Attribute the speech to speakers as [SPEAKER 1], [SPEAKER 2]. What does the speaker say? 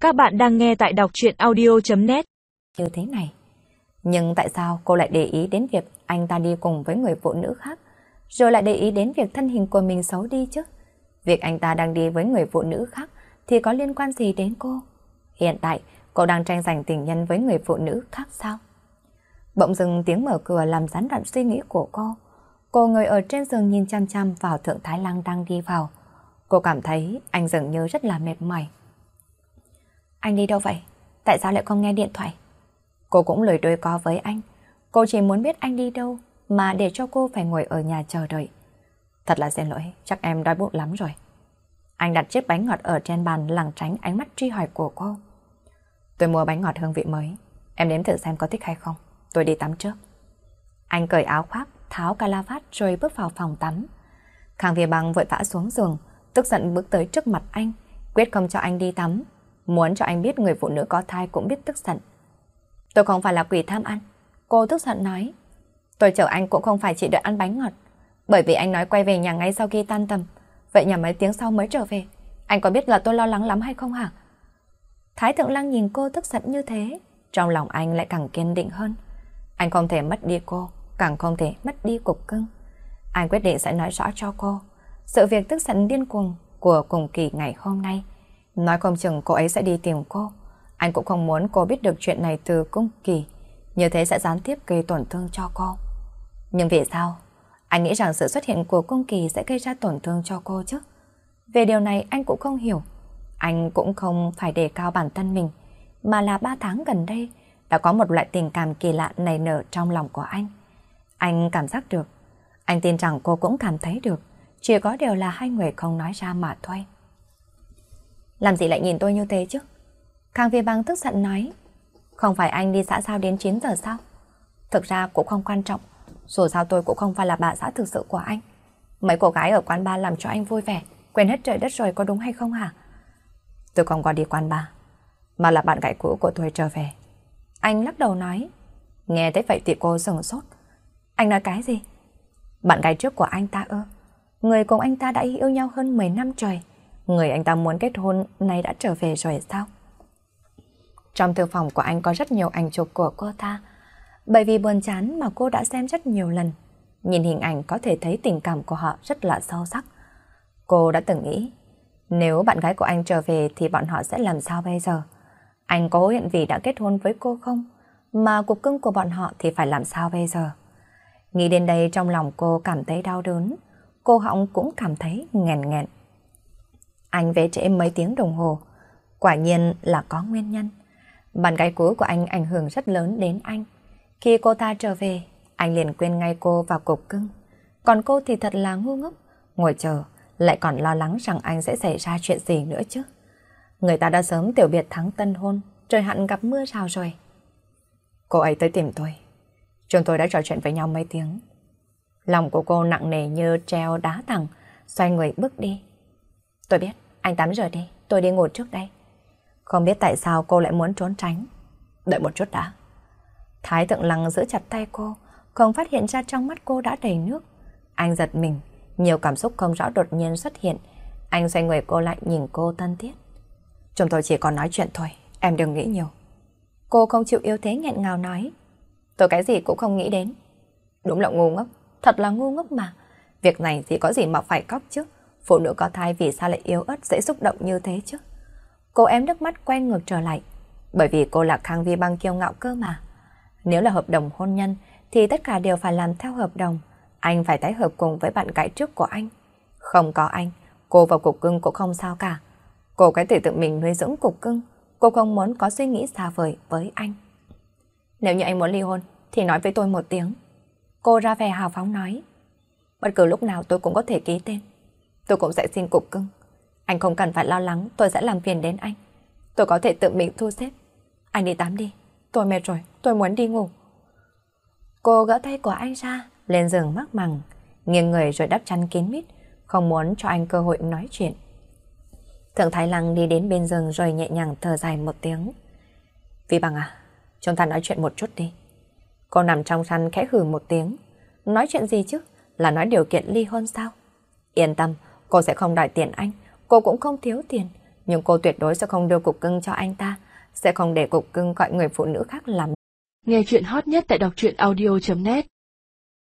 [SPEAKER 1] Các bạn đang nghe tại đọc truyện audio.net.
[SPEAKER 2] Như thế này. Nhưng tại sao cô lại để ý đến việc anh ta đi cùng với người phụ nữ khác, rồi lại để ý đến việc thân hình của mình xấu đi chứ? Việc anh ta đang đi với người phụ nữ khác thì có liên quan gì đến cô? Hiện tại, cô đang tranh giành tình nhân với người phụ nữ khác sao? Bỗng dưng tiếng mở cửa làm gián đoạn suy nghĩ của cô. Cô ngồi ở trên giường nhìn chăm chăm vào Thượng Thái Lăng đang đi vào. Cô cảm thấy anh dường như rất là mệt mỏi. Anh đi đâu vậy? Tại sao lại không nghe điện thoại? Cô cũng lười đôi co với anh. Cô chỉ muốn biết anh đi đâu mà để cho cô phải ngồi ở nhà chờ đợi. Thật là xin lỗi, chắc em đói bụng lắm rồi. Anh đặt chiếc bánh ngọt ở trên bàn lảng tránh ánh mắt truy hỏi của cô. Tôi mua bánh ngọt hương vị mới. Em nếm thử xem có thích hay không. Tôi đi tắm trước. Anh cởi áo khoác, tháo cà vạt rồi bước vào phòng tắm. Khang Việt Bằng vội vã xuống giường, tức giận bước tới trước mặt anh, quyết không cho anh đi tắm. Muốn cho anh biết người phụ nữ có thai cũng biết tức giận. Tôi không phải là quỷ tham ăn. Cô tức giận nói. Tôi chở anh cũng không phải chỉ đợi ăn bánh ngọt. Bởi vì anh nói quay về nhà ngay sau khi tan tầm. Vậy nhà mấy tiếng sau mới trở về. Anh có biết là tôi lo lắng lắm hay không hả? Thái Thượng Lăng nhìn cô tức giận như thế, trong lòng anh lại càng kiên định hơn. Anh không thể mất đi cô, càng không thể mất đi Cục Cưng. Anh quyết định sẽ nói rõ cho cô sự việc tức giận điên cuồng của Cùng Kỳ ngày hôm nay. Nói không chừng cô ấy sẽ đi tìm cô. Anh cũng không muốn cô biết được chuyện này từ Cung Kỳ, như thế sẽ gián tiếp gây tổn thương cho cô. Nhưng vì sao? Anh nghĩ rằng sự xuất hiện của Cung Kỳ sẽ gây ra tổn thương cho cô chứ. Về điều này anh cũng không hiểu. Anh cũng không phải đề cao bản thân mình, mà là 3 tháng gần đây đã có một loại tình cảm kỳ lạ nảy nở trong lòng của anh. Anh cảm giác được. Anh tin rằng cô cũng cảm thấy được. Chỉ có điều là hai người không nói ra mà thôi. Làm gì lại nhìn tôi như thế chứ? Khang Việt Bằng tức giận nói. Không phải anh đi xã giao đến 9 giờ sao? Thực ra cũng không quan trọng. Dù sao tôi cũng không phải là bà xã thực sự của anh. Mấy cô gái ở quán bar làm cho anh vui vẻ, quên hết trời đất rồi, có đúng hay không hả? Tôi không có đi quán bar, mà là bạn gái cũ của tôi trở về. Anh lắc đầu nói. Nghe thấy vậy thì cô sửng sốt. Anh nói cái gì? Bạn gái trước của anh ta ư? Người cùng anh ta đã yêu nhau hơn 10 năm trời. Người anh ta muốn kết hôn này đã trở về rồi sao? Trong thư phòng của anh có rất nhiều ảnh chụp của cô ta. Bởi vì buồn chán mà cô đã xem rất nhiều lần. Nhìn hình ảnh có thể thấy tình cảm của họ rất là sâu sắc. Cô đã từng nghĩ, nếu bạn gái của anh trở về thì bọn họ sẽ làm sao bây giờ? Anh có hối hận vì đã kết hôn với cô không? Mà Cục Cưng của bọn họ thì phải làm sao bây giờ? Nghĩ đến đây trong lòng cô cảm thấy đau đớn. Cô họng cũng cảm thấy nghẹn nghẹn. Anh về trễ mấy tiếng đồng hồ. Quả nhiên là có nguyên nhân. Bạn gái cũ của anh ảnh hưởng rất lớn đến anh. Khi cô ta trở về, anh liền quên ngay cô và Cục Cưng. Còn cô thì thật là ngu ngốc, ngồi chờ, lại còn lo lắng rằng anh sẽ xảy ra chuyện gì nữa chứ. Người ta đã sớm tiểu biệt thắng tân hôn, trời hạn gặp mưa rào rồi. Cô ấy tới tìm tôi. Chúng tôi đã trò chuyện với nhau mấy tiếng. Lòng của cô nặng nề như treo đá thẳng, xoay người bước đi. Tôi biết, anh tắm rửa đi, tôi đi ngủ trước đây. Không biết tại sao cô lại muốn trốn tránh. Đợi một chút đã. Thái Thượng Lăng giữ chặt tay cô, không phát hiện ra trong mắt cô đã đầy nước. Anh giật mình, nhiều cảm xúc không rõ đột nhiên xuất hiện. Anh xoay người cô lại nhìn cô thân thiết. Chúng tôi chỉ còn nói chuyện thôi, em đừng nghĩ nhiều. Cô không chịu yếu thế nghẹn ngào nói. Tôi cái gì cũng không nghĩ đến. Đúng là ngu ngốc, thật là ngu ngốc mà. Việc này thì có gì mà phải khóc chứ. Phụ nữ có thai vì sao lại yếu ớt dễ xúc động như thế chứ. Cô ém nước mắt quay ngược trở lại. Bởi vì cô là Khang Vi Băng kiêu ngạo cơ mà. Nếu là hợp đồng hôn nhân thì tất cả đều phải làm theo hợp đồng. Anh phải tái hợp cùng với bạn gái trước của anh. Không có anh, cô và Cục Cưng cũng không sao cả. Cô có thể tự mình nuôi dưỡng Cục Cưng. Cô không muốn có suy nghĩ xa vời với anh. Nếu như anh muốn ly hôn thì nói với tôi một tiếng. Cô ra vẻ hào phóng nói. Bất cứ lúc nào tôi cũng có thể ký tên. Tôi cũng sẽ xin Cục Cưng. Anh không cần phải lo lắng tôi sẽ làm phiền đến anh. Tôi có thể tự mình thu xếp. Anh đi tắm đi. Tôi mệt rồi, tôi muốn đi ngủ. Cô gỡ tay của anh ra, lên giường mắc mằng, nghiêng người rồi đắp chăn kín mít, không muốn cho anh cơ hội nói chuyện. Thượng Thái Lăng đi đến bên giường rồi nhẹ nhàng thở dài một tiếng. Vi Bằng à, chúng ta nói chuyện một chút đi. Cô nằm trong chăn khẽ hừ một tiếng. Nói chuyện gì chứ? Là nói điều kiện ly hôn sao? Yên tâm, cô sẽ không đòi tiền anh. Cô cũng không thiếu tiền. Nhưng cô tuyệt đối sẽ không đưa cục cưng cho anh ta, sẽ không để cục cưng gọi người phụ nữ khác làm.
[SPEAKER 1] Nghe chuyện hot nhất tại đọc truyện audio.net